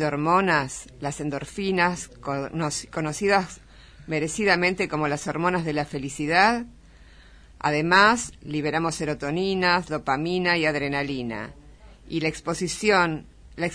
de hormonas, las endorfinas, conocidas merecidamente como las hormonas de la felicidad. Además, liberamos serotoninas, dopamina y adrenalina. Y la explosión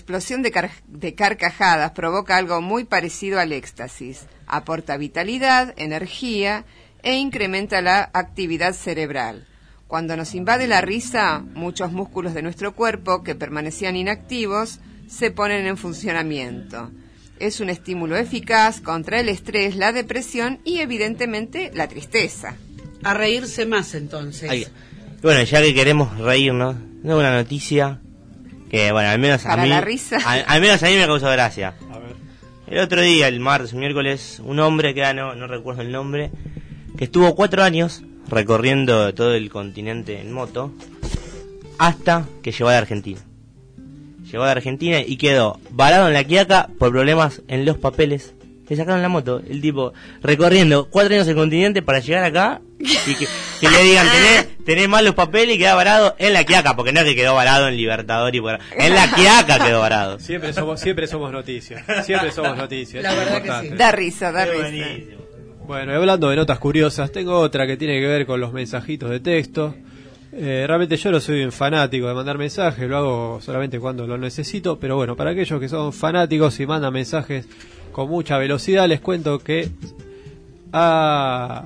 de carcajadas provoca algo muy parecido al éxtasis. Aporta vitalidad, energía e incrementa la actividad cerebral. Cuando nos invade la risa, muchos músculos de nuestro cuerpo que permanecían inactivos se ponen en funcionamiento. Es un estímulo eficaz contra el estrés, la depresión y evidentemente la tristeza. A reírse más entonces. Ay, bueno, ya que queremos reírnos, tengo una noticia que, bueno, al menos para a mí, la risa. Al menos a mí me causó gracia. A ver. El otro día, el martes, miércoles, un hombre que no recuerdo el nombre, que estuvo 4 años recorriendo todo el continente en moto hasta que llegó a la Argentina. Llegó a la Argentina y quedó varado en La Quiaca por problemas en los papeles. Le sacaron la moto, el tipo recorriendo 4 años el continente para llegar acá y que le digan tenés mal los papeles y queda varado en La Quiaca, porque no es que quedó varado en Libertador y en La Quiaca quedó varado. Siempre somos noticias. Siempre somos noticias. La verdad que sí. Da risa. Buenísimo. Bueno, y hablando de notas curiosas, tengo otra que tiene que ver con los mensajitos de texto. Realmente yo no soy un fanático de mandar mensajes, lo hago solamente cuando lo necesito, pero bueno, para aquellos que son fanáticos y mandan mensajes con mucha velocidad, les cuento que ha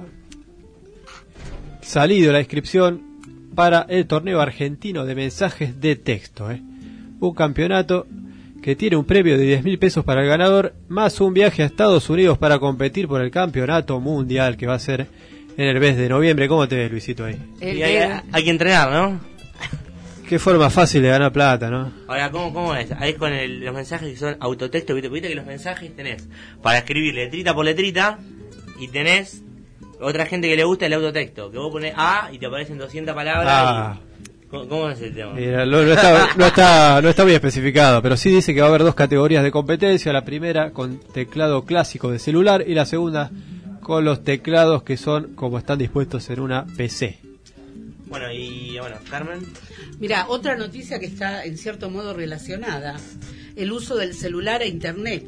salido la inscripción para el torneo argentino de mensajes de texto, un campeonato que tiene un premio de 10.000 pesos para el ganador, más un viaje a Estados Unidos para competir por el campeonato mundial que va a ser en el mes de noviembre. ¿Cómo te ves, Luisito, ahí? Y hay que entrenar, ¿no? Qué forma fácil de ganar plata, ¿no? Ahora, ¿cómo es? Ahí con los mensajes que son autotexto, ¿viste que los mensajes tenés para escribir letrita por letrita y tenés otra gente que le gusta el autotexto, que vos ponés A y te aparecen 200 palabras ¿Cómo es el tema? Mira, no está muy especificado, pero sí dice que va a haber 2 categorías de competencia, la primera con teclado clásico de celular y la segunda con los teclados que son como están dispuestos en una PC. Bueno, Carmen. Mira, otra noticia que está en cierto modo relacionada, el uso del celular e internet.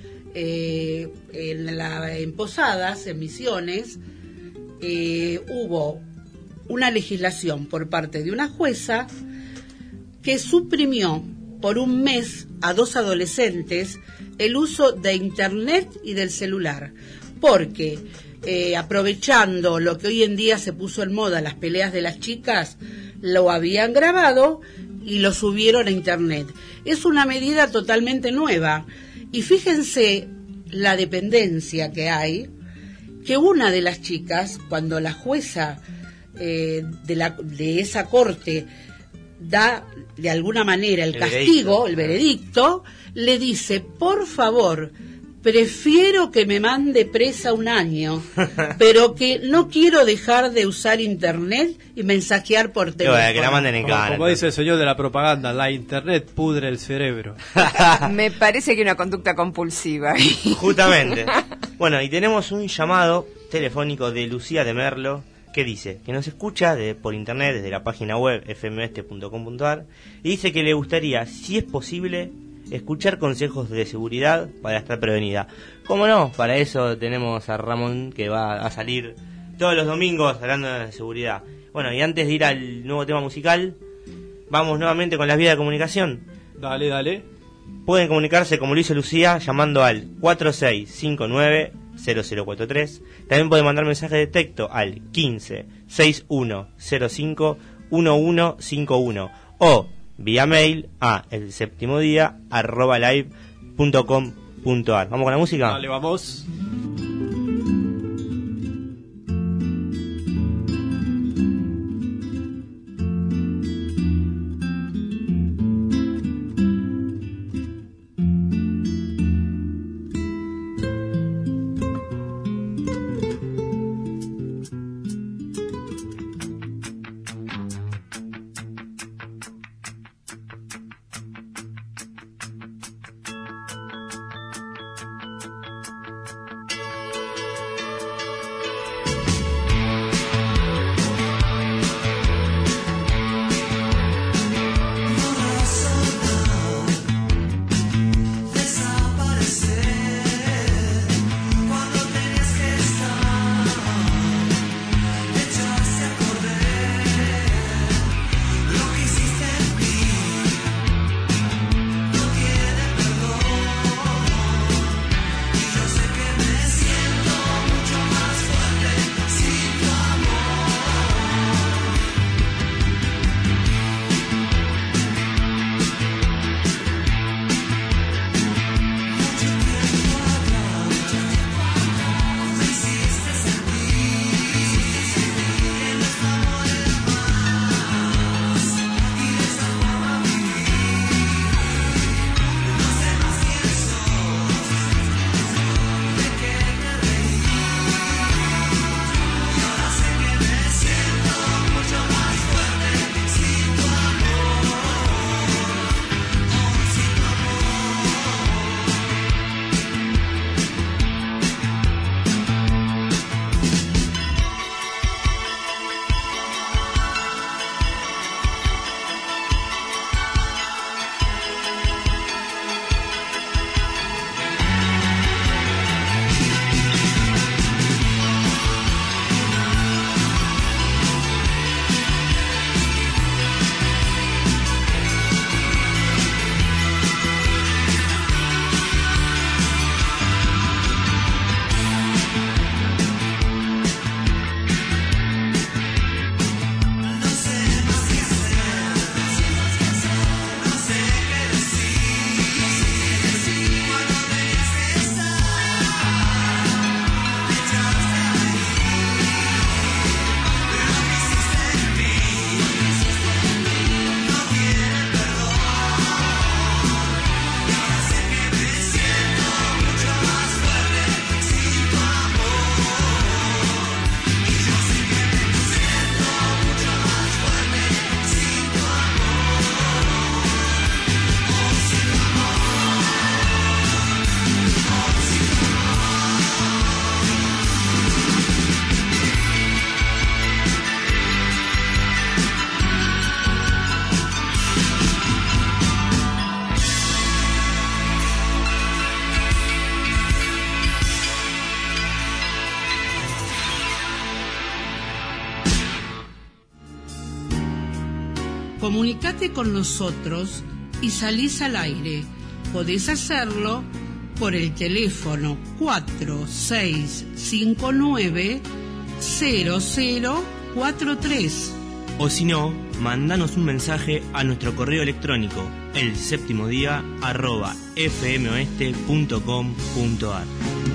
En Posadas, en Misiones, hubo una legislación por parte de una jueza que suprimió por un mes a 2 adolescentes el uso de internet y del celular, porque aprovechando lo que hoy en día se puso en moda, las peleas de las chicas, lo habían grabado y lo subieron a internet. Es una medida totalmente nueva y fíjense la dependencia que hay, que una de las chicas, cuando la jueza de esa corte da de alguna manera el castigo, el veredicto, le dice: por favor, prefiero que me mande presa 1 año, pero que no quiero dejar de usar internet y mensajear por teléfono. Que la manden en cara. Como dice el señor de la propaganda, la internet pudre el cerebro. Me parece que una conducta compulsiva. Justamente. Bueno, y tenemos un llamado telefónico de Lucía de Merlo, que dice que nos escucha por internet desde la página web fmoeste.com.ar y dice que le gustaría, si es posible, escuchar consejos de seguridad para estar prevenida. ¿Cómo no? Para eso tenemos a Ramón, que va a salir todos los domingos hablando de seguridad. Bueno, y antes de ir al nuevo tema musical, vamos nuevamente con las vías de comunicación. Dale. Pueden comunicarse como lo hizo Lucía llamando al 4659-0043. También pueden mandar mensajes de texto al 15-6105-1151 o vía mail a elseptimodia@live.com.ar. ¿Vamos con la música? Dale, vamos. Comunicate con nosotros y salís al aire. Podés hacerlo por el teléfono 4659-0043. O si no, mandanos un mensaje a nuestro correo electrónico, elseptimodia@fmoeste.com.ar.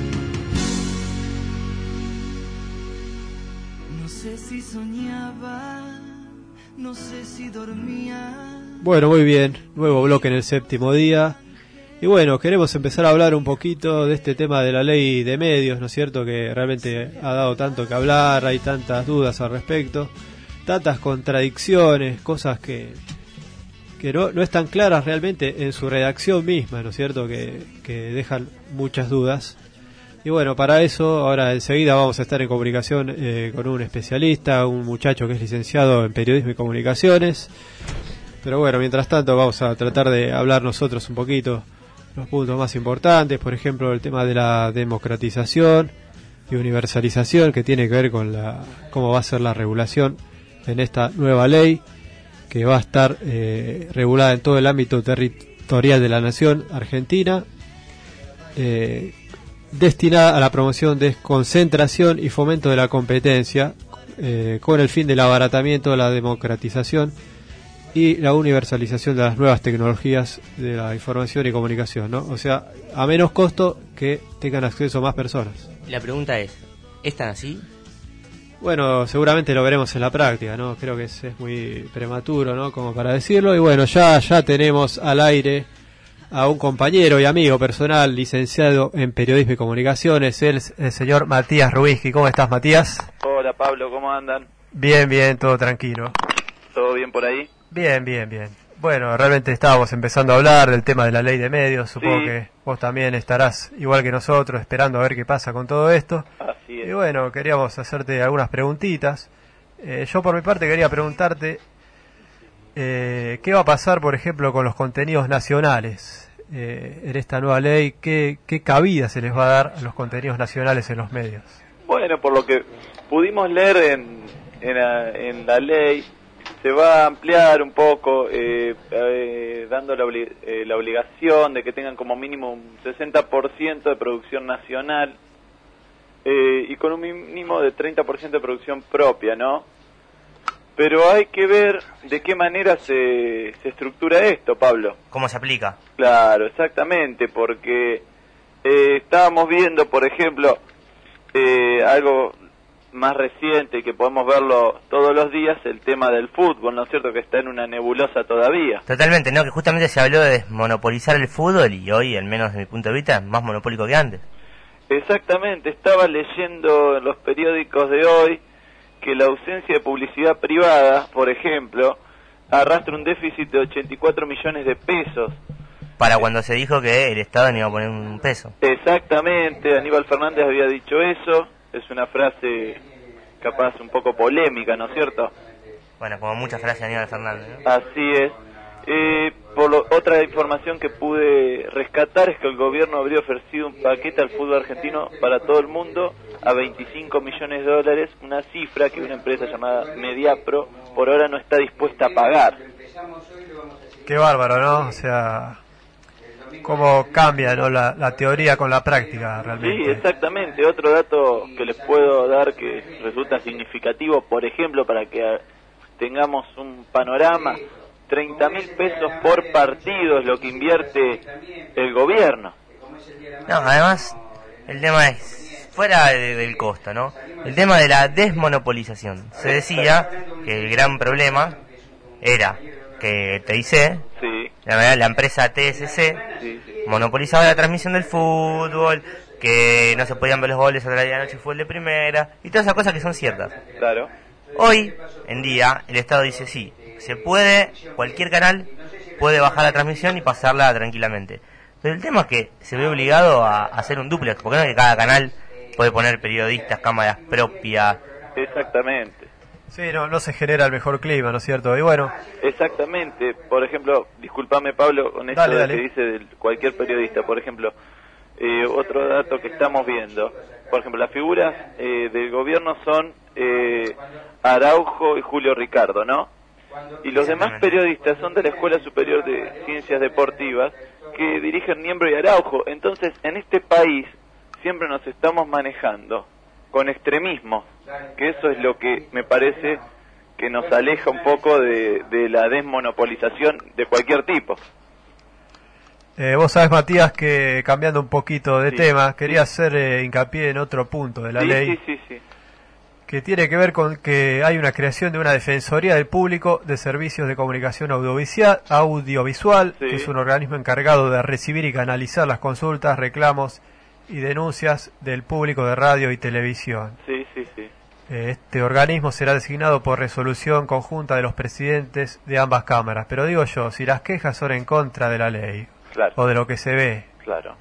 No sé si soñaba, no sé si dormía. Bueno, muy bien, nuevo bloque en el séptimo día. Y bueno, queremos empezar a hablar un poquito de este tema de la ley de medios, ¿no es cierto? Que realmente ha dado tanto que hablar, hay tantas dudas al respecto, tantas contradicciones, cosas que no están claras realmente en su redacción misma, ¿no es cierto? Que dejan muchas dudas. Y bueno, para eso ahora enseguida vamos a estar en comunicación con un especialista, un muchacho que es licenciado en periodismo y comunicaciones. Pero bueno, mientras tanto vamos a tratar de hablar nosotros un poquito los puntos más importantes, por ejemplo el tema de la democratización y universalización, que tiene que ver con cómo va a ser la regulación en esta nueva ley que va a estar regulada en todo el ámbito territorial de la nación argentina, destinada a la promoción, desconcentración y fomento de la competencia, con el fin del abaratamiento, la democratización y la universalización de las nuevas tecnologías de la información y comunicación, ¿no? O sea, a menos costo, que tengan acceso más personas. La pregunta es tan así? Bueno, seguramente lo veremos en la práctica, ¿no? Creo que es muy prematuro, ¿no? Como para decirlo. Y bueno, ya tenemos al aire a un compañero y amigo personal, licenciado en periodismo y comunicaciones, el señor Matías Rubinski. ¿Cómo estás, Matías? Hola, Pablo, ¿cómo andan? Bien, todo tranquilo. ¿Todo bien por ahí? Bien. Bueno, realmente estábamos empezando a hablar del tema de la ley de medios. Supongo que vos también estarás, igual que nosotros, esperando a ver qué pasa con todo esto. Así es. Y bueno, queríamos hacerte algunas preguntitas. Yo por mi parte quería preguntarte qué va a pasar, por ejemplo, con los contenidos nacionales en esta nueva ley. ¿Qué cabida se les va a dar a los contenidos nacionales en los medios? Bueno, por lo que pudimos leer en la ley, se va a ampliar un poco, dando la obligación de que tengan como mínimo un 60% de producción nacional y con un mínimo de 30% de producción propia, ¿no? Pero hay que ver de qué manera se estructura esto, Pablo. ¿Cómo se aplica? Claro, exactamente, porque estábamos viendo, por ejemplo, algo más reciente que podemos verlo todos los días, el tema del fútbol, ¿no es cierto? Que está en una nebulosa todavía. Totalmente, ¿no? Que justamente se habló de desmonopolizar el fútbol y hoy, al menos desde mi punto de vista, es más monopólico que antes. Exactamente, estaba leyendo en los periódicos de hoy que la ausencia de publicidad privada, por ejemplo, arrastra un déficit de 84 millones de pesos. Para cuando se dijo que el Estado no iba a poner un peso. Exactamente, Aníbal Fernández había dicho eso. Es una frase capaz un poco polémica, ¿no es cierto? Bueno, como muchas frases de Aníbal Fernández, ¿no? Así es. Otra información que pude rescatar es que el gobierno habría ofrecido un paquete al fútbol argentino para todo el mundo a 25 millones de dólares, una cifra que una empresa llamada Mediapro por ahora no está dispuesta a pagar. Qué bárbaro, ¿no? O sea, cómo cambia, ¿no? la teoría con la práctica, realmente. Sí, exactamente. Otro dato que les puedo dar que resulta significativo, por ejemplo, para que tengamos un panorama, 30.000 pesos por partido es lo que invierte el gobierno. No, además, el tema es fuera del costo, ¿no? El tema de la desmonopolización. Se decía que el gran problema era que TIC, sí, la empresa TSC, sí. monopolizaba la transmisión del fútbol, que no se podían ver los goles a la de la noche fútbol de primera, y todas esas cosas que son ciertas. Claro. Hoy en día el Estado dice sí, se puede, cualquier canal puede bajar la transmisión y pasarla tranquilamente. Pero el tema es que se ve obligado a hacer un dúplex, porque no es que cada canal puede poner periodistas, cámaras propias. Exactamente. Sí, no se genera el mejor clima, ¿no es cierto? Y bueno. Exactamente. Por ejemplo, discúlpame Pablo con esto dale. que dice de cualquier periodista. Por ejemplo, otro dato que estamos viendo. Por ejemplo, las figuras del gobierno son Araujo y Julio Ricardo, ¿no? y los demás periodistas son de la Escuela Superior de Ciencias Deportivas que dirigen Niembro y Araujo. Entonces, en este país siempre nos estamos manejando con extremismo, que eso es lo que me parece que nos aleja un poco de la desmonopolización de cualquier tipo. Vos sabés, Matías, que cambiando un poquito de Sí, tema, quería sí. hacer hincapié en otro punto de la ley, Sí. que tiene que ver con que hay una creación de una Defensoría del Público de Servicios de Comunicación Audiovisual, Sí. que es un organismo encargado de recibir y canalizar las consultas, reclamos y denuncias del público de radio y televisión. Sí. Este organismo será designado por resolución conjunta de los presidentes de ambas cámaras. Pero digo yo, si las quejas son en contra de la ley Claro, o de lo que se ve, claro.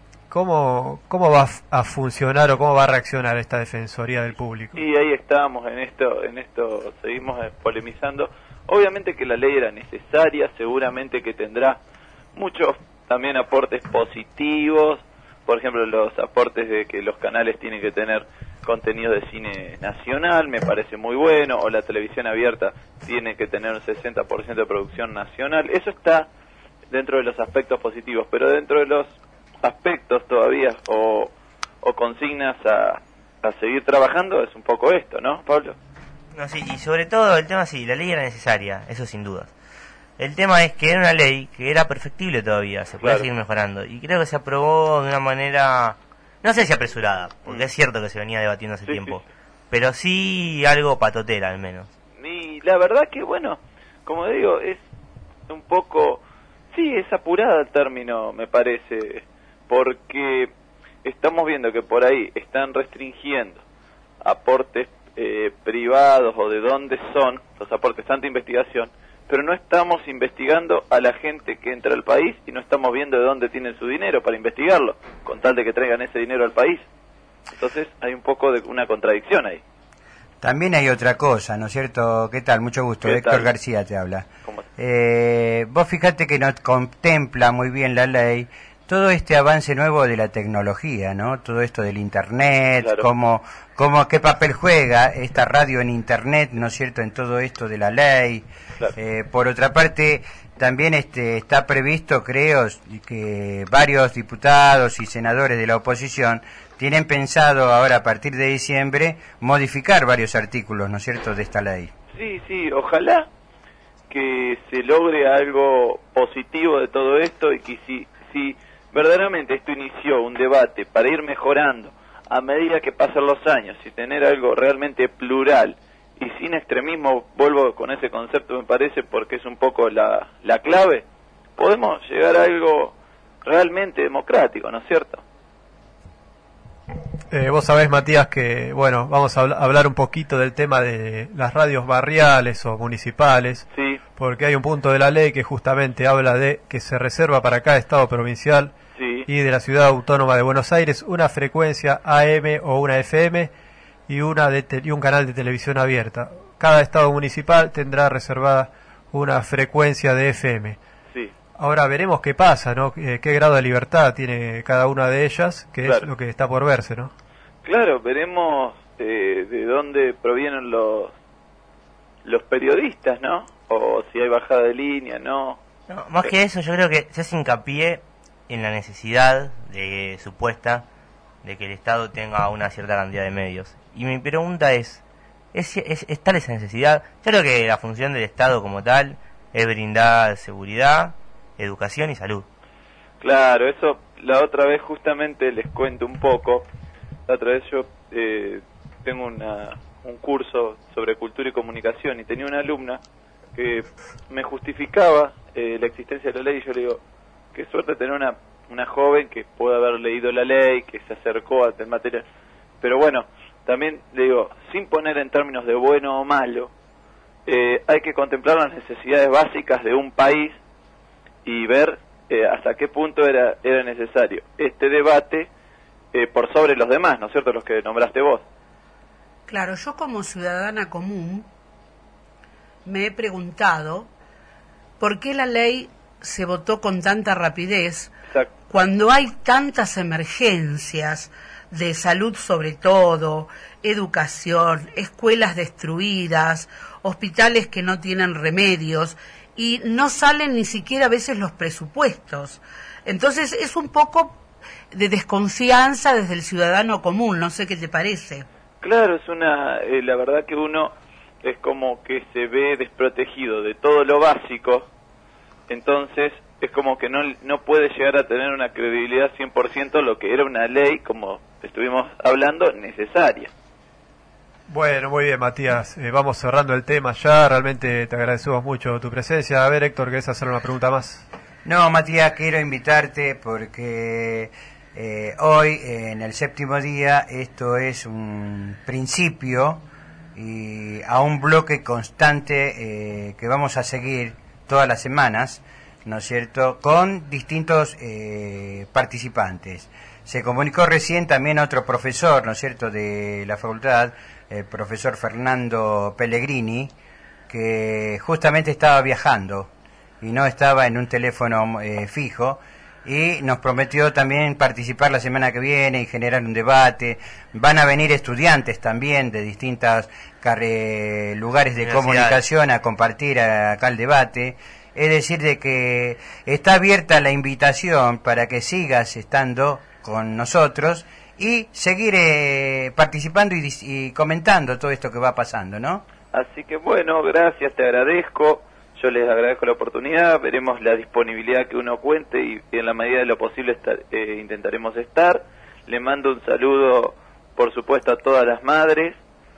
¿cómo va a funcionar o cómo va a reaccionar esta Defensoría del Público? Y ahí estábamos en esto seguimos polemizando. Obviamente que la ley era necesaria, seguramente que tendrá muchos también aportes positivos, por ejemplo los aportes de que los canales tienen que tener contenido de cine nacional, me parece muy bueno, o la televisión abierta tiene que tener un 60% de producción nacional, eso está dentro de los aspectos positivos, pero dentro de los aspectos todavía o consignas a seguir trabajando es un poco esto, ¿no, Pablo? No, sí, y sobre todo el tema, sí, la ley era necesaria, eso sin dudas. El tema es que era una ley que era perfectible todavía, se puede Claro. seguir mejorando. Y creo que se aprobó de una manera, no sé si apresurada, porque es cierto que se venía debatiendo hace Sí, tiempo, sí. pero sí algo patotera al menos. Y la verdad que, bueno, como digo, es un poco, sí, es apurada el término, me parece, porque estamos viendo que por ahí están restringiendo aportes privados o de dónde son los aportes, tanta investigación, pero no estamos investigando a la gente que entra al país y no estamos viendo de dónde tienen su dinero para investigarlo, con tal de que traigan ese dinero al país. Entonces hay un poco de una contradicción ahí. También hay otra cosa, ¿no es cierto? ¿Qué tal? Mucho gusto. ¿Qué Héctor tal? García te habla. ¿Cómo? Vos fíjate que no contempla muy bien la ley todo este avance nuevo de la tecnología, ¿no? Todo esto del Internet, Claro. qué papel juega esta radio en Internet, ¿no es cierto?, en todo esto de la ley. Claro. Por otra parte, también está previsto, creo, que varios diputados y senadores de la oposición tienen pensado ahora, a partir de diciembre, modificar varios artículos, ¿no es cierto?, de esta ley. Sí, ojalá que se logre algo positivo de todo esto y que si verdaderamente esto inició un debate para ir mejorando a medida que pasan los años y tener algo realmente plural y sin extremismo, vuelvo con ese concepto me parece porque es un poco la clave, podemos llegar a algo realmente democrático, ¿no es cierto? Vos sabés, Matías, que bueno, vamos a hablar un poquito del tema de las radios barriales o municipales, Sí, porque hay un punto de la ley que justamente habla de que se reserva para cada estado provincial sí, y de la ciudad autónoma de Buenos Aires una frecuencia AM o una FM y un canal de televisión abierta. Cada estado municipal tendrá reservada una frecuencia de FM. sí. Ahora veremos qué pasa, ¿no? Qué grado de libertad tiene cada una de ellas, que Claro. es lo que está por verse, ¿no? Claro, veremos de dónde provienen los periodistas, ¿no? O si hay bajada de línea, ¿no? No, más que eso, yo creo que se hace hincapié en la necesidad supuesta de que el Estado tenga una cierta cantidad de medios. Y mi pregunta ¿es tal esa necesidad? Yo creo que la función del Estado como tal es brindar seguridad, educación y salud. Claro, eso la otra vez justamente les cuento un poco. La otra vez yo tengo un curso sobre cultura y comunicación y tenía una alumna que me justificaba la existencia de la ley y yo le digo, qué suerte tener una joven que pueda haber leído la ley, que se acercó a tal materia. Pero bueno, también le digo, sin poner en términos de bueno o malo, hay que contemplar las necesidades básicas de un país y ver hasta qué punto era necesario este debate por sobre los demás, ¿no es cierto?, los que nombraste vos. Claro, yo como ciudadana común me he preguntado por qué la ley se votó con tanta rapidez Exacto. cuando hay tantas emergencias, de salud sobre todo, educación, escuelas destruidas, hospitales que no tienen remedios y no salen ni siquiera a veces los presupuestos. Entonces es un poco de desconfianza desde el ciudadano común, no sé qué te parece. Claro, es la verdad que uno es como que se ve desprotegido de todo lo básico, entonces es como que no puede llegar a tener una credibilidad 100% lo que era una ley, como estuvimos hablando, necesaria. Bueno, muy bien, Matías. Vamos cerrando el tema ya. Realmente te agradecemos mucho tu presencia. A ver, Héctor, ¿querés hacer una pregunta más? No, Matías, quiero invitarte porque hoy, en el 7º día, esto es un principio y a un bloque constante que vamos a seguir todas las semanas, ¿no es cierto?, con distintos participantes. Se comunicó recién también otro profesor, ¿no es cierto?, de la facultad, el profesor Fernando Pellegrini, que justamente estaba viajando y no estaba en un teléfono fijo, y nos prometió también participar la semana que viene y generar un debate. Van a venir estudiantes también de distintos lugares de comunicación a compartir acá el debate. Es decir, de que está abierta la invitación para que sigas estando con nosotros y seguir participando y comentando todo esto que va pasando, ¿no? Así que bueno, gracias, te agradezco. Yo les agradezco la oportunidad, veremos la disponibilidad que uno cuente y en la medida de lo posible intentaremos estar. Le mando un saludo, por supuesto, a todas las madres,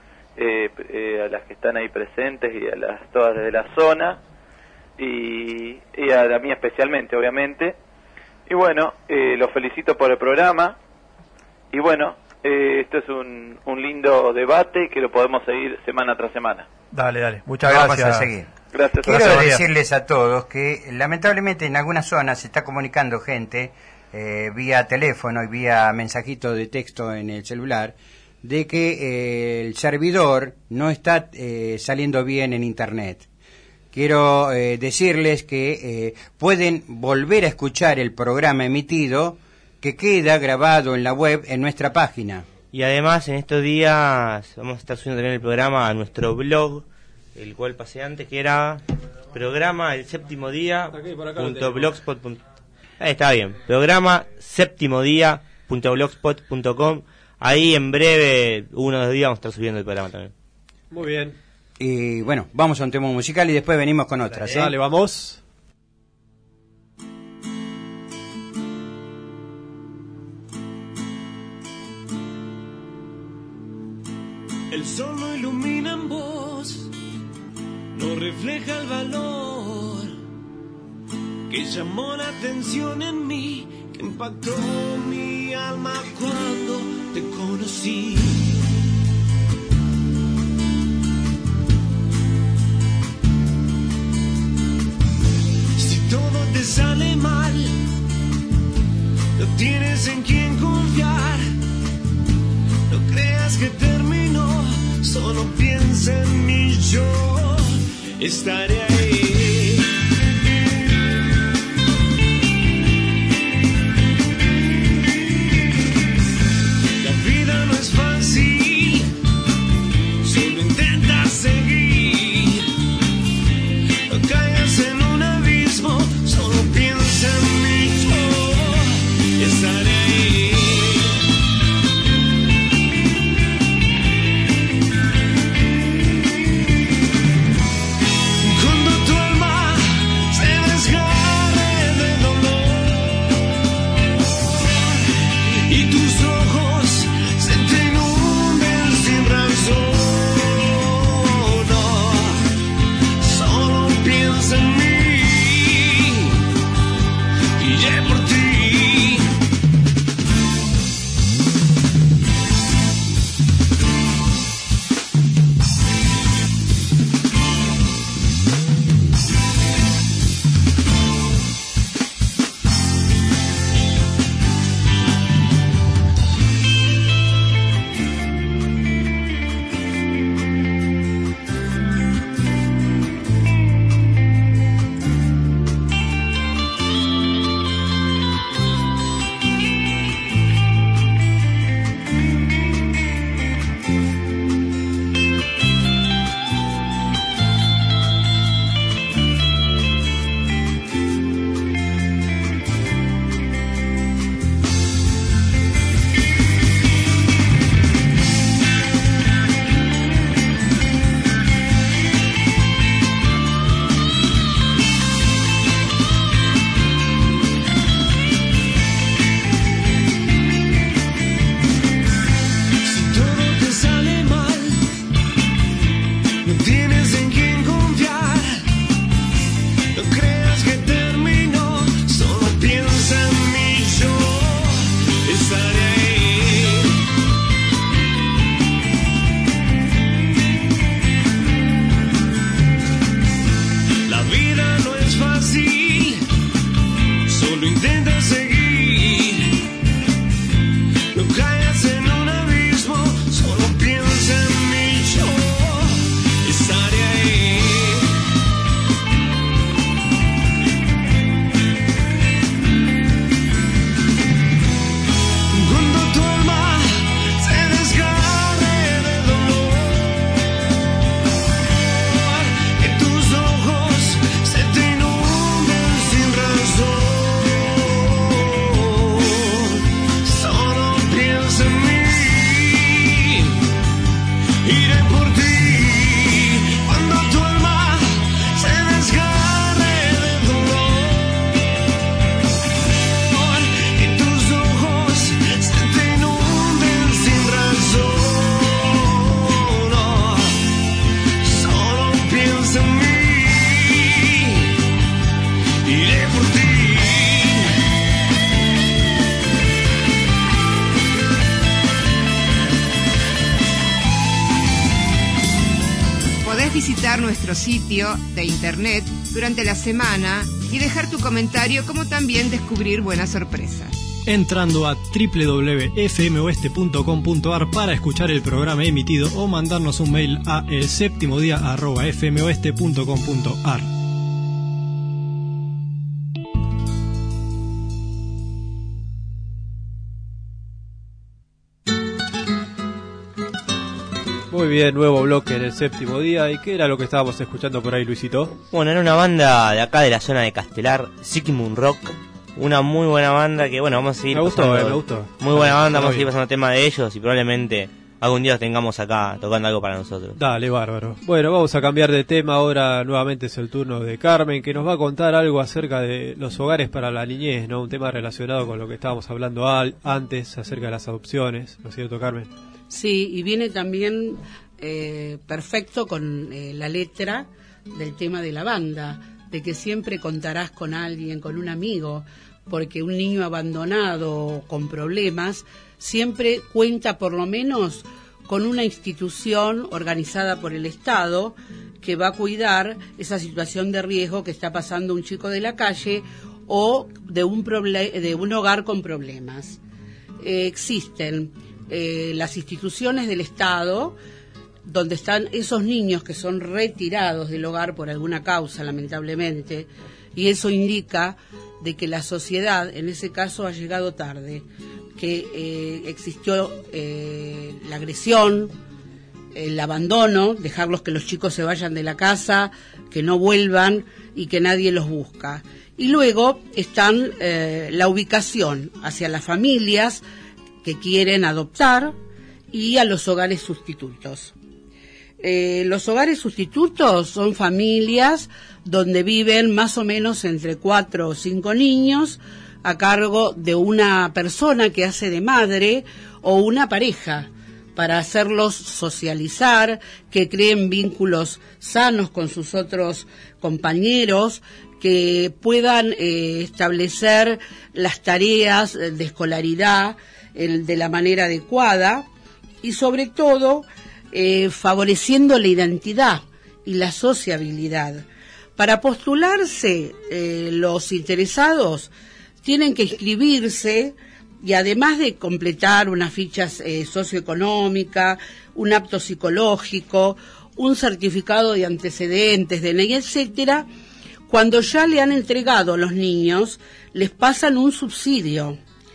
a las que están ahí presentes y a todas desde la zona, y a la mía especialmente, obviamente. Y bueno, los felicito por el programa, y bueno, esto es un lindo debate que lo podemos seguir semana tras semana. Dale, muchas gracias. Vamos a seguir. Gracias. Quiero decirles a todos que lamentablemente en algunas zonas se está comunicando gente vía teléfono y vía mensajito de texto en el celular de que el servidor no está saliendo bien en internet. Quiero decirles que pueden volver a escuchar el programa emitido que queda grabado en la web en nuestra página. Y además en estos días vamos a estar subiendo también el programa a nuestro blog, el cual pasé antes, que era programa el 7º día.blogspot. Ahí está bien, programa 7º día.blogspot.com. Ahí en breve, uno o 2 días, vamos a estar subiendo el programa también. Muy bien. Y bueno, vamos a un tema musical y después venimos con otras. Dale, vamos. El sol no ilumina en vos, no refleja el valor que llamó la atención en mí, que impactó mi alma cuando te conocí. Si todo te sale mal, no tienes en quién confiar. No creas que terminó, solo piensa en mí, yo estaré ahí. La vida no es fácil, solo intenta seguir. No caigas en un abismo, solo piensa en mí, yo estaré ahí. Cuando visitar nuestro sitio de internet durante la semana y dejar tu comentario, como también descubrir buenas sorpresas. Entrando a www.fmoeste.com.ar para escuchar el programa emitido o mandarnos un mail a elseptimodia@fmoeste.com.ar. Muy bien, nuevo bloque en el séptimo día. ¿Y qué era lo que estábamos escuchando por ahí, Luisito? Bueno, era una banda de acá de la zona de Castelar, Sigmund Rock. Una muy buena banda que, bueno, vamos a seguir pasando. Me gustó. Muy buena banda, vamos a seguir pasando tema de ellos y probablemente algún día los tengamos acá tocando algo para nosotros. Dale, bárbaro. Bueno, vamos a cambiar de tema. Ahora nuevamente es el turno de Carmen, que nos va a contar algo acerca de los hogares para la niñez, ¿no? Un tema relacionado con lo que estábamos hablando antes, acerca de las adopciones, ¿no es cierto, Carmen? Sí, y viene también perfecto con la letra del tema de la banda, de que siempre contarás con alguien, con un amigo, porque un niño abandonado con problemas siempre cuenta por lo menos con una institución organizada por el Estado que va a cuidar esa situación de riesgo que está pasando un chico de la calle o de un hogar con problemas. Existen las instituciones del Estado donde están esos niños que son retirados del hogar por alguna causa, lamentablemente, y eso indica de que la sociedad, en ese caso, ha llegado tarde, que existió la agresión, el abandono, dejarlos que los chicos se vayan de la casa, que no vuelvan y que nadie los busca. Y luego están la ubicación hacia las familias que quieren adoptar y a los hogares sustitutos. Los hogares sustitutos son familias donde viven más o menos entre 4 o 5 niños a cargo de una persona que hace de madre o una pareja para hacerlos socializar, que creen vínculos sanos con sus otros compañeros, que puedan establecer las tareas de escolaridad de la manera adecuada y sobre todo favoreciendo la identidad y la sociabilidad. Para postularse, los interesados tienen que inscribirse y además de completar una ficha socioeconómica, un apto psicológico, un certificado de antecedentes, DNI, etcétera, cuando ya le han entregado a los niños, les pasan un subsidio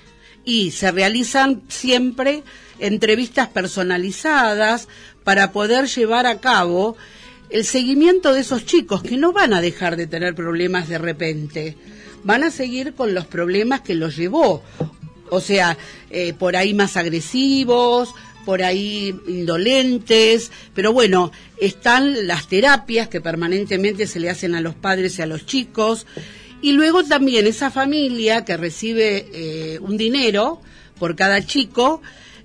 y se realizan siempre entrevistas personalizadas para poder llevar a cabo el seguimiento de esos chicos que no van a dejar de tener problemas de repente, van a seguir con los problemas que los llevó, o sea, por ahí más agresivos, por ahí indolentes, pero bueno, están las terapias que permanentemente se le hacen a los padres y a los chicos, y luego también esa familia que recibe un dinero por cada chico,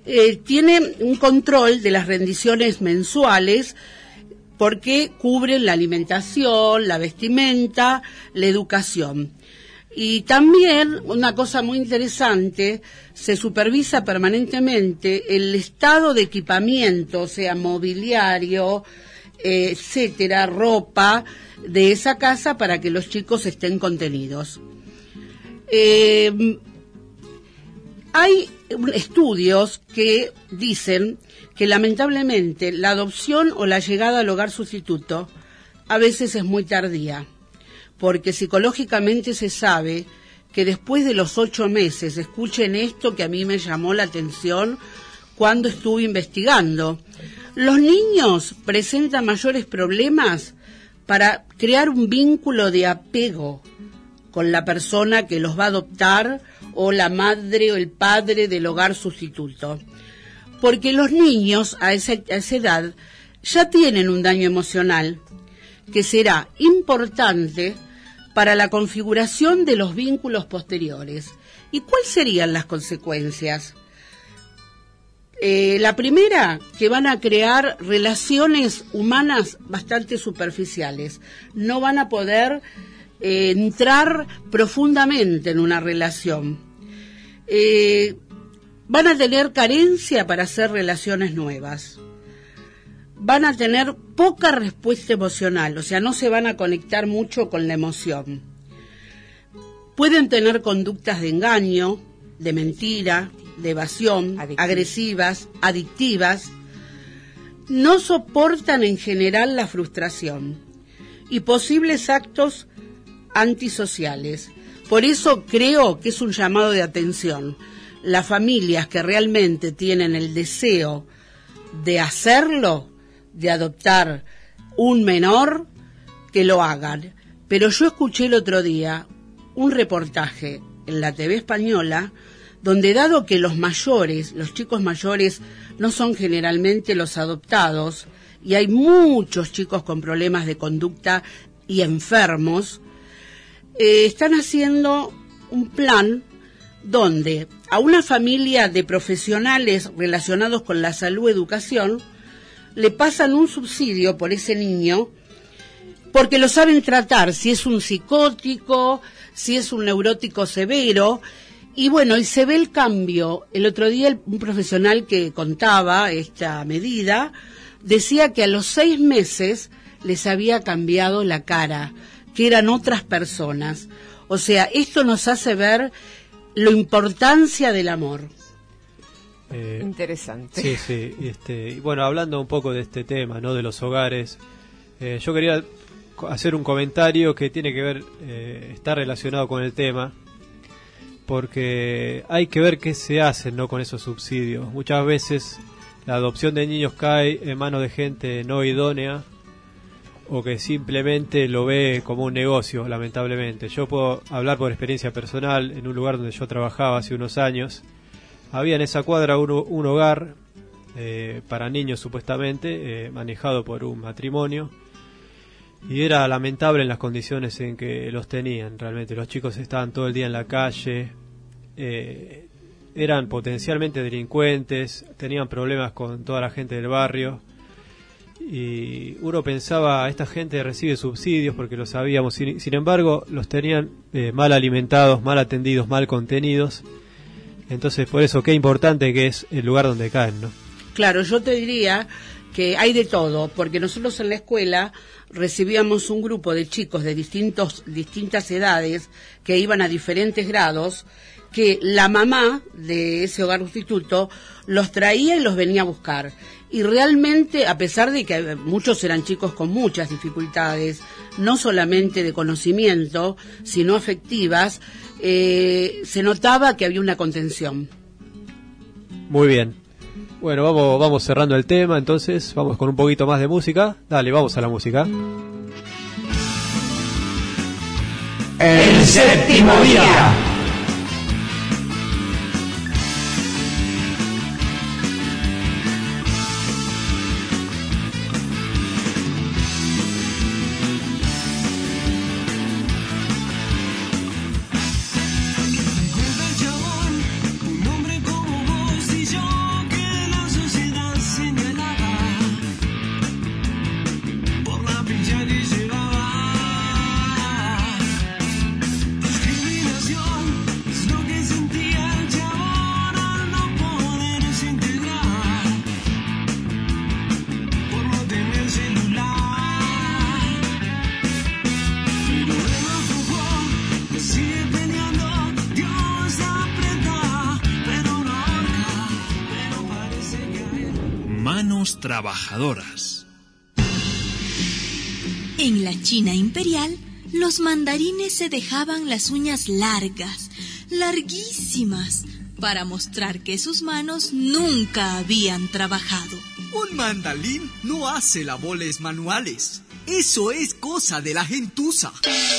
tiene un control de las rendiciones mensuales porque cubren la alimentación, la vestimenta, la educación. Y también, una cosa muy interesante, se supervisa permanentemente el estado de equipamiento, o sea, mobiliario, etcétera, ropa de esa casa para que los chicos estén contenidos. Hay estudios que dicen que lamentablemente la adopción o la llegada al hogar sustituto a veces es muy tardía, porque psicológicamente se sabe que después de los 8 meses, escuchen esto que a mí me llamó la atención cuando estuve investigando, los niños presentan mayores problemas para crear un vínculo de apego con la persona que los va a adoptar o la madre o el padre del hogar sustituto. Porque los niños a esa edad ya tienen un daño emocional que será importante para la configuración de los vínculos posteriores. ¿Y cuáles serían las consecuencias? La primera, que van a crear relaciones humanas bastante superficiales. No van a poder entrar profundamente en una relación. Van a tener carencia para hacer relaciones nuevas. van a tener poca respuesta emocional, o sea, no se van a conectar mucho con la emoción. Pueden tener conductas de engaño, de mentira, de evasión, agresivas, adictivas. No soportan en general la frustración y posibles actos antisociales. Por eso creo que es un llamado de atención. Las familias que realmente tienen el deseo de hacerlo, de adoptar un menor, que lo hagan. Pero yo escuché el otro día un reportaje en la TV española donde, dado que los mayores, los chicos mayores, no son generalmente los adoptados, y hay muchos chicos con problemas de conducta y enfermos, están haciendo un plan donde a una familia de profesionales relacionados con la salud y educación le pasan un subsidio por ese niño, porque lo saben tratar, si es un psicótico, si es un neurótico severo, y bueno, y se ve el cambio. El otro día un profesional que contaba esta medida decía que a los 6 meses les había cambiado la cara, que eran otras personas. O sea, esto nos hace ver la importancia del amor. Interesante. Sí. Y bueno, hablando un poco de este tema, ¿no?, de los hogares, yo quería hacer un comentario que tiene que ver, está relacionado con el tema, porque hay que ver qué se hace, ¿no?, con esos subsidios. Muchas veces la adopción de niños cae en manos de gente no idónea o que simplemente lo ve como un negocio, lamentablemente. Yo puedo hablar por experiencia personal. En un lugar donde yo trabajaba hace unos años, había en esa cuadra un hogar para niños supuestamente, manejado por un matrimonio, y era lamentable en las condiciones en que los tenían. Realmente los chicos estaban todo el día en la calle, eran potencialmente delincuentes, tenían problemas con toda la gente del barrio, y uno pensaba, esta gente recibe subsidios porque lo sabíamos, sin embargo los tenían mal alimentados, mal atendidos, mal contenidos. Entonces, por eso, qué importante que es el lugar donde caen, ¿no? Claro, yo te diría que hay de todo, porque nosotros en la escuela recibíamos un grupo de chicos de distintas edades que iban a diferentes grados, que la mamá de ese hogar instituto los traía y los venía a buscar. Y realmente, a pesar de que muchos eran chicos con muchas dificultades, no solamente de conocimiento, sino afectivas, se notaba que había una contención. Muy bien. Bueno, vamos cerrando el tema, entonces vamos con un poquito más de música. Dale, vamos a la música. El séptimo día. Trabajadoras. En la China imperial, los mandarines se dejaban las uñas largas, larguísimas, para mostrar que sus manos nunca habían trabajado. Un mandarín no hace labores manuales. Eso es cosa de la gentuza.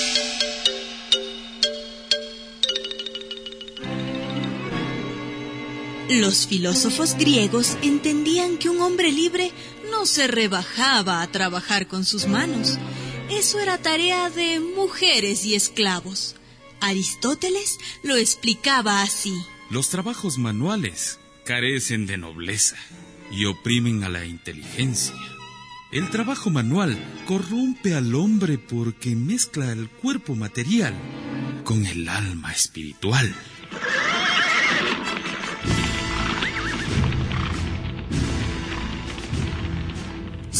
Los filósofos griegos entendían que un hombre libre no se rebajaba a trabajar con sus manos. Eso era tarea de mujeres y esclavos. Aristóteles lo explicaba así. Los trabajos manuales carecen de nobleza y oprimen a la inteligencia. El trabajo manual corrompe al hombre porque mezcla el cuerpo material con el alma espiritual.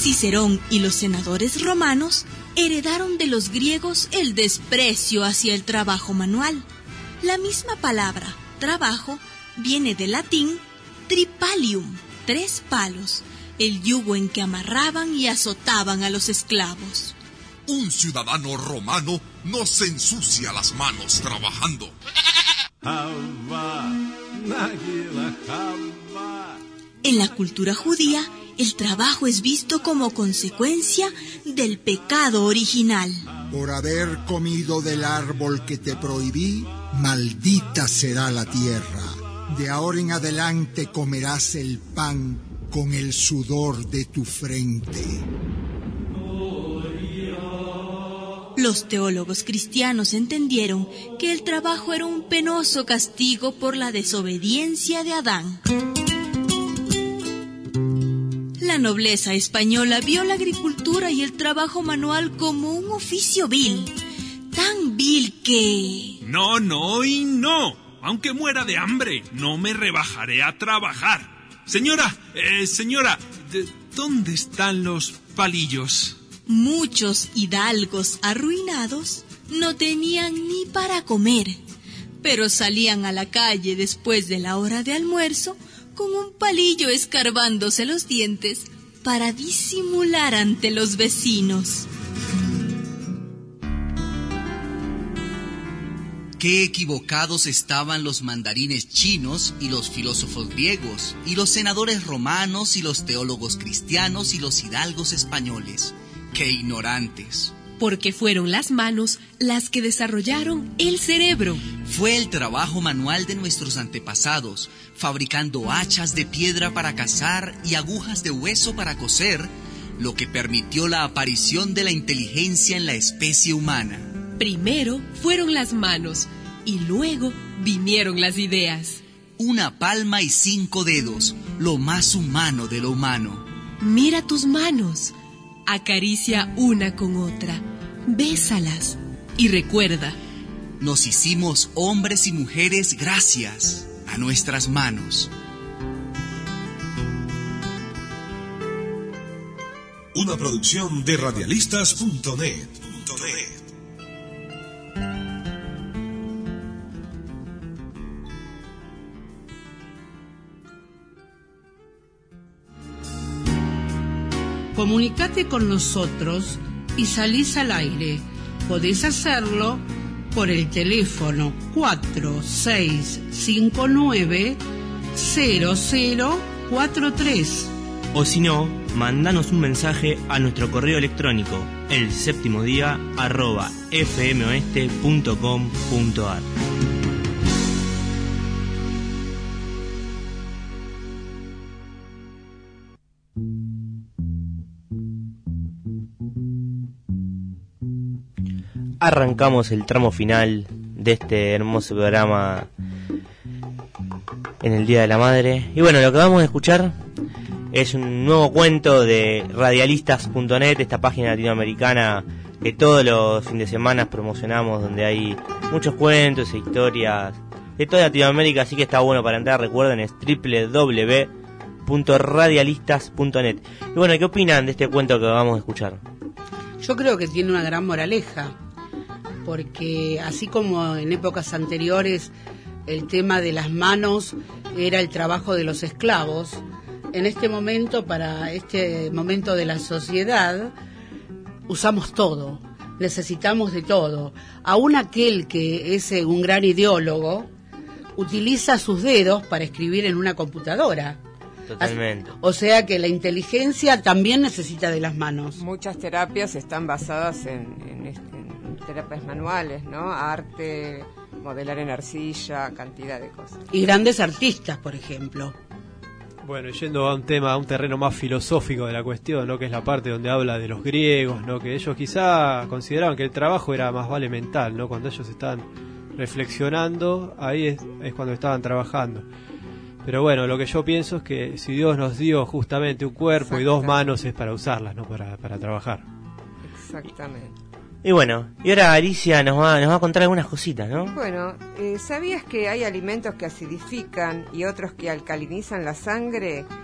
Cicerón y los senadores romanos heredaron de los griegos el desprecio hacia el trabajo manual. La misma palabra, trabajo, viene del latín tripalium, 3 palos, el yugo en que amarraban y azotaban a los esclavos. Un ciudadano romano no se ensucia las manos trabajando. En la cultura judía, el trabajo es visto como consecuencia del pecado original. Por haber comido del árbol que te prohibí, maldita será la tierra. De ahora en adelante comerás el pan con el sudor de tu frente. Los teólogos cristianos entendieron que el trabajo era un penoso castigo por la desobediencia de Adán. La nobleza española vio la agricultura y el trabajo manual como un oficio vil, tan vil que... No, no y no. Aunque muera de hambre, no me rebajaré a trabajar. Señora, ¿dónde están los palillos? Muchos hidalgos arruinados no tenían ni para comer, pero salían a la calle después de la hora de almuerzo con un palillo escarbándose los dientes para disimular ante los vecinos. Qué equivocados estaban los mandarines chinos y los filósofos griegos, y los senadores romanos y los teólogos cristianos y los hidalgos españoles. ¡Qué ignorantes! Porque fueron las manos las que desarrollaron el cerebro. Fue el trabajo manual de nuestros antepasados, fabricando hachas de piedra para cazar y agujas de hueso para coser, lo que permitió la aparición de la inteligencia en la especie humana. Primero fueron las manos y luego vinieron las ideas. Una palma y 5 dedos, lo más humano de lo humano. Mira tus manos, acaricia una con otra, bésalas y recuerda. Nos hicimos hombres y mujeres gracias a nuestras manos. Una producción de radialistas.net. Comunicate con nosotros y salís al aire. Podés hacerlo por el teléfono 4659-0043. O si no, mandanos un mensaje a nuestro correo electrónico elseptimodia@fmoeste.com.ar. Arrancamos el tramo final de este hermoso programa en el Día de la Madre. Y bueno, lo que vamos a escuchar es un nuevo cuento de radialistas.net, esta página latinoamericana que todos los fines de semana promocionamos, donde hay muchos cuentos e historias de toda Latinoamérica, así que está bueno para entrar. Recuerden, es www.radialistas.net. Y bueno, ¿qué opinan de este cuento que vamos a escuchar? Yo creo que tiene una gran moraleja, porque así como en épocas anteriores el tema de las manos era el trabajo de los esclavos, en este momento, para este momento de la sociedad, usamos todo, necesitamos de todo. Aún aquel que es un gran ideólogo utiliza sus dedos para escribir en una computadora. Totalmente. O sea que la inteligencia también necesita de las manos. Muchas terapias están basadas en terapias manuales, ¿no? Arte, modelar en arcilla, cantidad de cosas. Y grandes artistas, por ejemplo. Bueno, yendo a un terreno más filosófico de la cuestión, ¿no? Que es la parte donde habla de los griegos, ¿no? Que ellos quizá consideraban que el trabajo era más vale mental, ¿no? Cuando ellos estaban reflexionando, ahí es cuando estaban trabajando. Pero bueno, lo que yo pienso es que si Dios nos dio justamente un cuerpo y 2 manos es para usarlas, no para trabajar. Exactamente. Y bueno, y ahora Alicia nos va a contar algunas cositas, ¿no? Bueno, ¿sabías que hay alimentos que acidifican y otros que alcalinizan la sangre?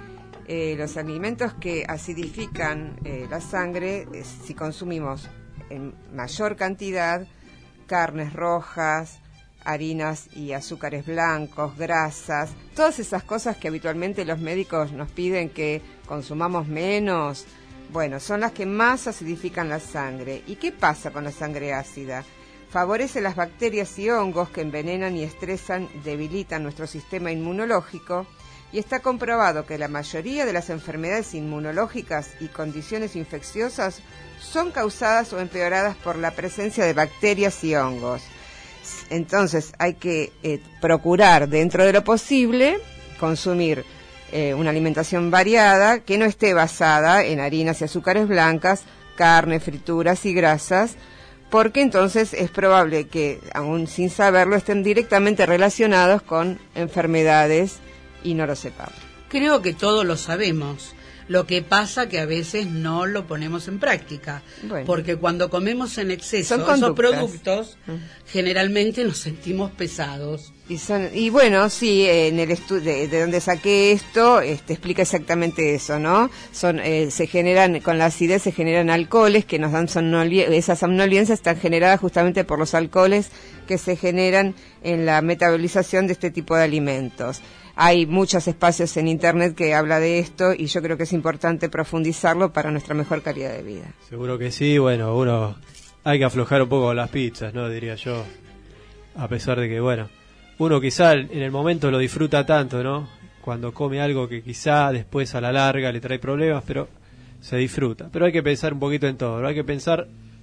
los alimentos que acidifican la sangre, si consumimos en mayor cantidad carnes rojas, harinas y azúcares blancos, grasas, todas esas cosas que habitualmente los médicos nos piden que consumamos menos, bueno, son las que más acidifican la sangre. ¿Y qué pasa con la sangre ácida? Favorece las bacterias y hongos que envenenan y estresan, debilitan nuestro sistema inmunológico, y está comprobado que la mayoría de las enfermedades inmunológicas y condiciones infecciosas son causadas o empeoradas por la presencia de bacterias y hongos. Entonces hay que procurar, dentro de lo posible, consumir una alimentación variada que no esté basada en harinas y azúcares blancas, carne, frituras y grasas, porque entonces es probable que, aún sin saberlo, estén directamente relacionados con enfermedades y no lo sepamos. Creo que todos lo sabemos. Lo que pasa que a veces no lo ponemos en práctica, porque cuando comemos en exceso esos productos, generalmente nos sentimos pesados. Y bueno, sí, en el estudio de donde saqué esto, explica exactamente eso, ¿no? Se generan, con la acidez se generan alcoholes que nos dan esas somnolencias están generadas justamente por los alcoholes que se generan en la metabolización de este tipo de alimentos. Hay muchos espacios en internet que habla de esto y yo creo que es importante profundizarlo para nuestra mejor calidad de vida. Seguro que sí, bueno, uno hay que aflojar un poco las pizzas, ¿no? Diría yo, a pesar de que, bueno, uno quizá en el momento lo disfruta tanto, ¿no? Cuando come algo que quizá después a la larga le trae problemas, pero se disfruta. Pero hay que pensar un poquito en todo, ¿no? Hay que pensar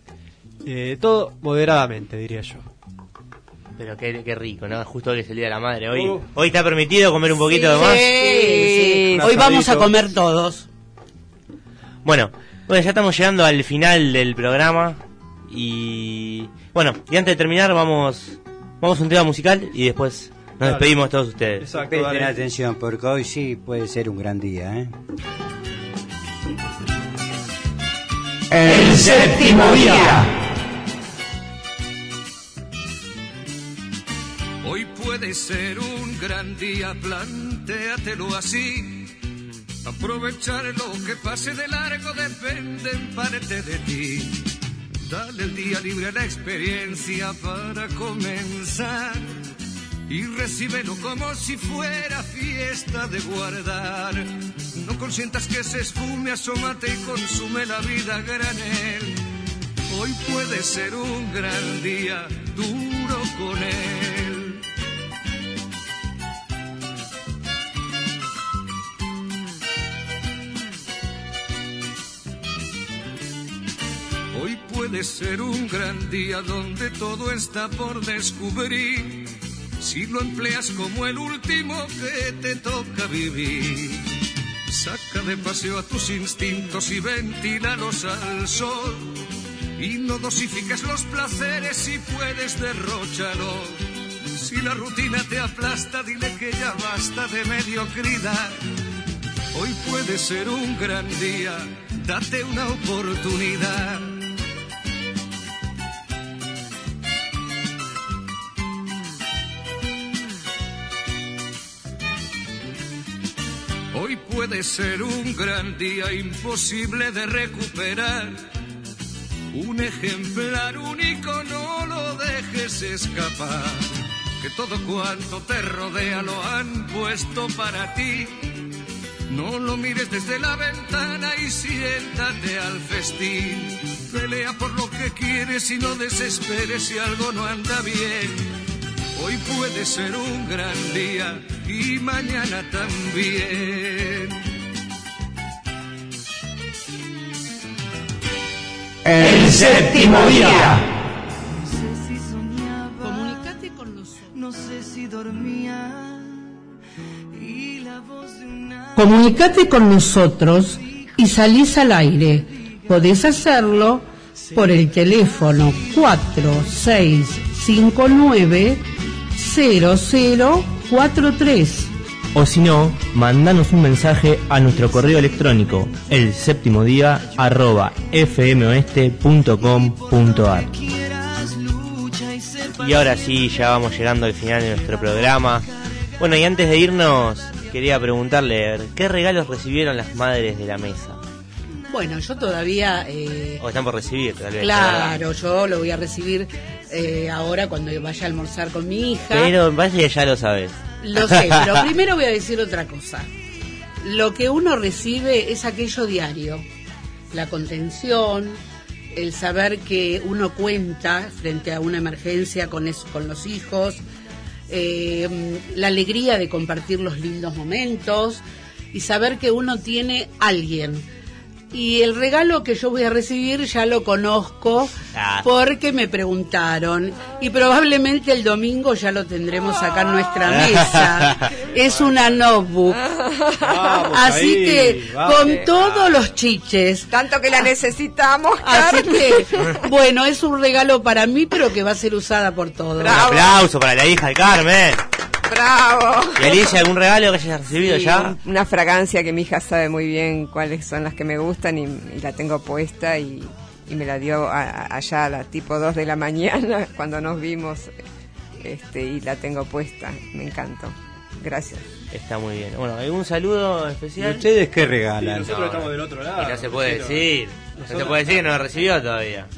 todo moderadamente, diría yo. Pero qué rico, ¿no? Justo hoy es el Día de la Madre. Hoy está permitido comer un poquito de más. Sí. Hoy vamos a comer todos. Bueno, ya estamos llegando al final del programa. Y bueno, y antes de terminar vamos a un tema musical y después nos despedimos todos ustedes. Exacto, presten atención porque hoy sí puede ser un gran día, ¿eh? El séptimo día. Hoy puede ser un gran día, plantéatelo así. Aprovechar lo que pase de largo depende en parte de ti. Dale el día libre a la experiencia para comenzar y recíbelo como si fuera fiesta de guardar. No consientas que se esfume, asómate y consume la vida a granel. Hoy puede ser un gran día, duro con él. Hoy puede ser un gran día donde todo está por descubrir, si lo empleas como el último que te toca vivir. Saca de paseo a tus instintos y ventílalos al sol, y no dosifiques los placeres si puedes derróchalos. Si la rutina te aplasta, dile que ya basta de mediocridad. Hoy puede ser un gran día, date una oportunidad. Hoy puede ser un gran día imposible de recuperar. Un ejemplar único, no lo dejes escapar. Que todo cuanto te rodea lo han puesto para ti. No lo mires desde la ventana y siéntate al festín. Pelea por lo que quieres y no desesperes si algo no anda bien. Hoy puede ser un gran día y mañana también. El séptimo día. Comunicate con nosotros. No sé si dormía y la voz de una... Comunicate con nosotros y salís al aire. Podés hacerlo por el teléfono 4659-0043. O si no, mandanos un mensaje a nuestro correo electrónico, elseptimodia@fmoeste.com.ar. Y ahora sí, ya vamos llegando al final de nuestro programa. Bueno, y antes de irnos, quería preguntarle, ¿qué regalos recibieron las madres de la mesa? Bueno, yo todavía... O están por recibir, tal vez. Claro, yo lo voy a recibir ahora cuando vaya a almorzar con mi hija. Pero me parece que ya lo sabes. Lo sé, pero primero voy a decir otra cosa. Lo que uno recibe es aquello diario. La contención, el saber que uno cuenta frente a una emergencia con los hijos, la alegría de compartir los lindos momentos y saber que uno tiene alguien. Y el regalo que yo voy a recibir ya lo conozco porque me preguntaron y probablemente el domingo ya lo tendremos acá en nuestra mesa. Es una notebook. Así ahí, que con todos los chiches. Tanto que la necesitamos, Así que, bueno, es un regalo para mí, pero que va a ser usada por todos. Un aplauso para la hija de Carmen. ¡Bravo! ¿Y Alicia, algún regalo que hayas recibido ya? Una fragancia que mi hija sabe muy bien cuáles son las que me gustan y la tengo puesta y me la dio allá a la tipo 2 de la mañana cuando nos vimos y la tengo puesta. Me encantó. Gracias. Está muy bien. Bueno, ¿algún saludo especial? ¿Y ustedes qué regalan? Sí, nosotros estamos del otro lado. Y no se puede decir. No se puede decir que no lo recibió todavía.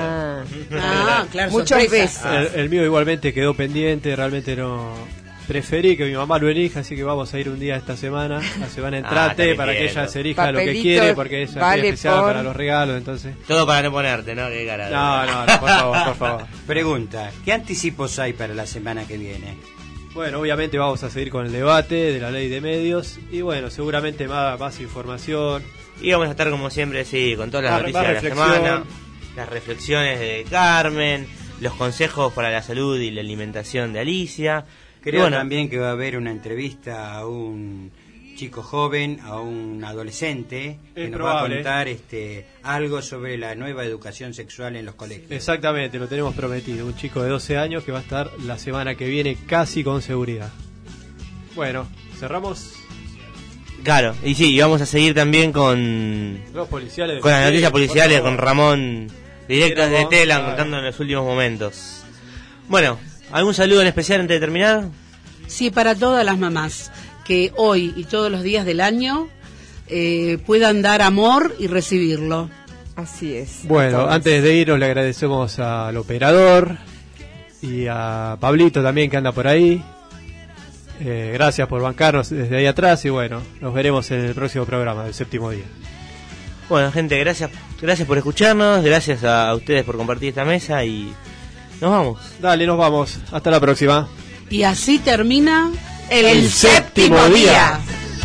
Claro. Muchos besos. El mío igualmente quedó pendiente, realmente no... Preferí que mi mamá lo elija, así que vamos a ir un día esta semana, la semana entrante, para que ella se elija lo que quiere, porque ella es especial para los regalos, entonces... Todo para no ponerte, ¿no? Qué cara. No, por favor. Pregunta, ¿qué anticipos hay para la semana que viene? Bueno, obviamente vamos a seguir con el debate de la ley de medios y bueno, seguramente más información. Y vamos a estar como siempre, sí, con todas las noticias de la semana, las reflexiones de Carmen, los consejos para la salud y la alimentación de Alicia. Creo también que va a haber una entrevista a un chico joven, a un adolescente, que nos va a contar algo sobre la nueva educación sexual en los colegios. Exactamente, lo tenemos prometido. Un chico de 12 años que va a estar la semana que viene casi con seguridad. Bueno, cerramos. Claro, y sí, y vamos a seguir también con los policiales, con las noticias policiales, con Ramón, directos de Telam, contando en los últimos momentos. Bueno, ¿algún saludo en especial antes de terminar? Sí, para todas las mamás que hoy y todos los días del año puedan dar amor y recibirlo. Así es. Bueno, antes de irnos le agradecemos al operador y a Pablito también que anda por ahí. Gracias por bancarnos desde ahí atrás y bueno, nos veremos en el próximo programa del séptimo día. Bueno, gente, gracias por escucharnos, gracias a ustedes por compartir esta mesa y nos vamos. Dale, nos vamos. Hasta la próxima. Y así termina el séptimo día.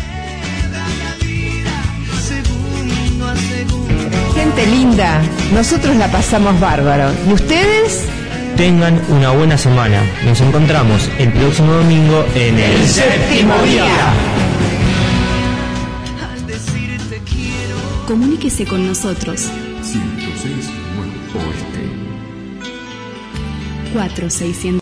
Gente linda, nosotros la pasamos bárbaro. ¿Y ustedes? Tengan una buena semana. Nos encontramos el próximo domingo en el séptimo día. Comuníquese con nosotros. 106.9 Oeste. 4600